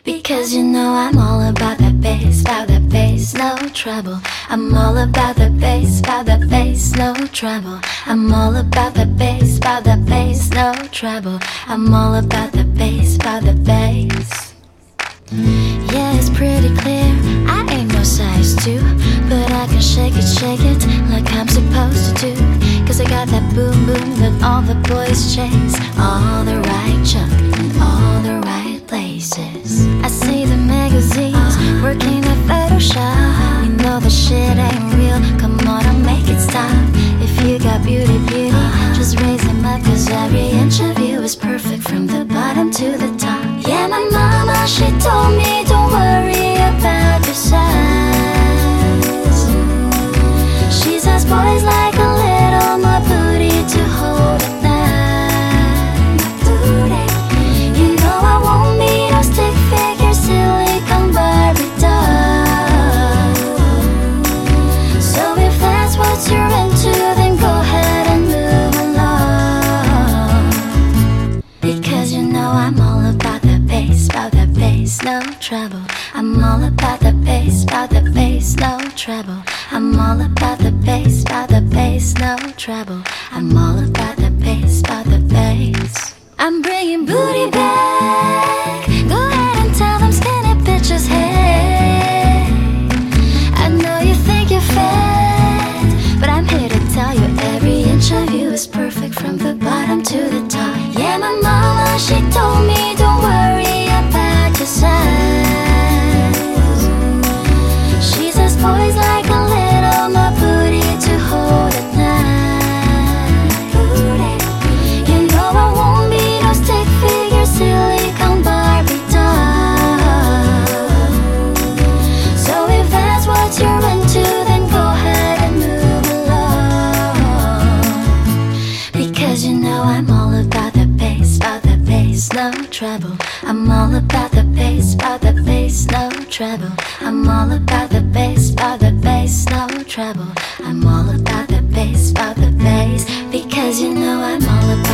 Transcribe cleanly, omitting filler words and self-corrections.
Because you know I'm all about that bass, no trouble. I'm all about the bass, no trouble. I'm all about the bass, no trouble. I'm all about the bass, Yeah, it's pretty clear, I ain't no size 2, but I can shake it like I'm supposed to do. Cause I got that boom boom that all the boys chase, all the right junk in all the right places. I see the magazines working at Photoshop. You know the shit ain't real, come on and make it stop. If you got beauty, just raise them up. Cause every inch of you is perfect from the bottom to the top. Yeah, my mama, she told me don't worry about your size. She says boys like a little more booty to hold at night. You know I won't be no stick figure, silicone Barbie doll. So if that's what you're into, then go ahead and move along. Because you know I'm all about the bass, no trouble. I'm all about the bass, no trouble. I'm all about the bass, no trouble. I'm all about the bass. I'm bringing booty back. Go ahead and tell them skinny bitches, hey, I know you think you're fat, but I'm here to tell you every inch of you is perfect from the bottom to the top. Yeah, my mama, she told me don't worry about your size. She says boys like a little more booty to hold at night. You know I won't be no stick figure, silicone Barbie doll. So if that's what you're into, then go ahead and move along. Because you know I'm all about the bass, no trouble. I'm all about the bass, no trouble. I'm all about the bass, no trouble. I'm all about the bass, because you know I'm all about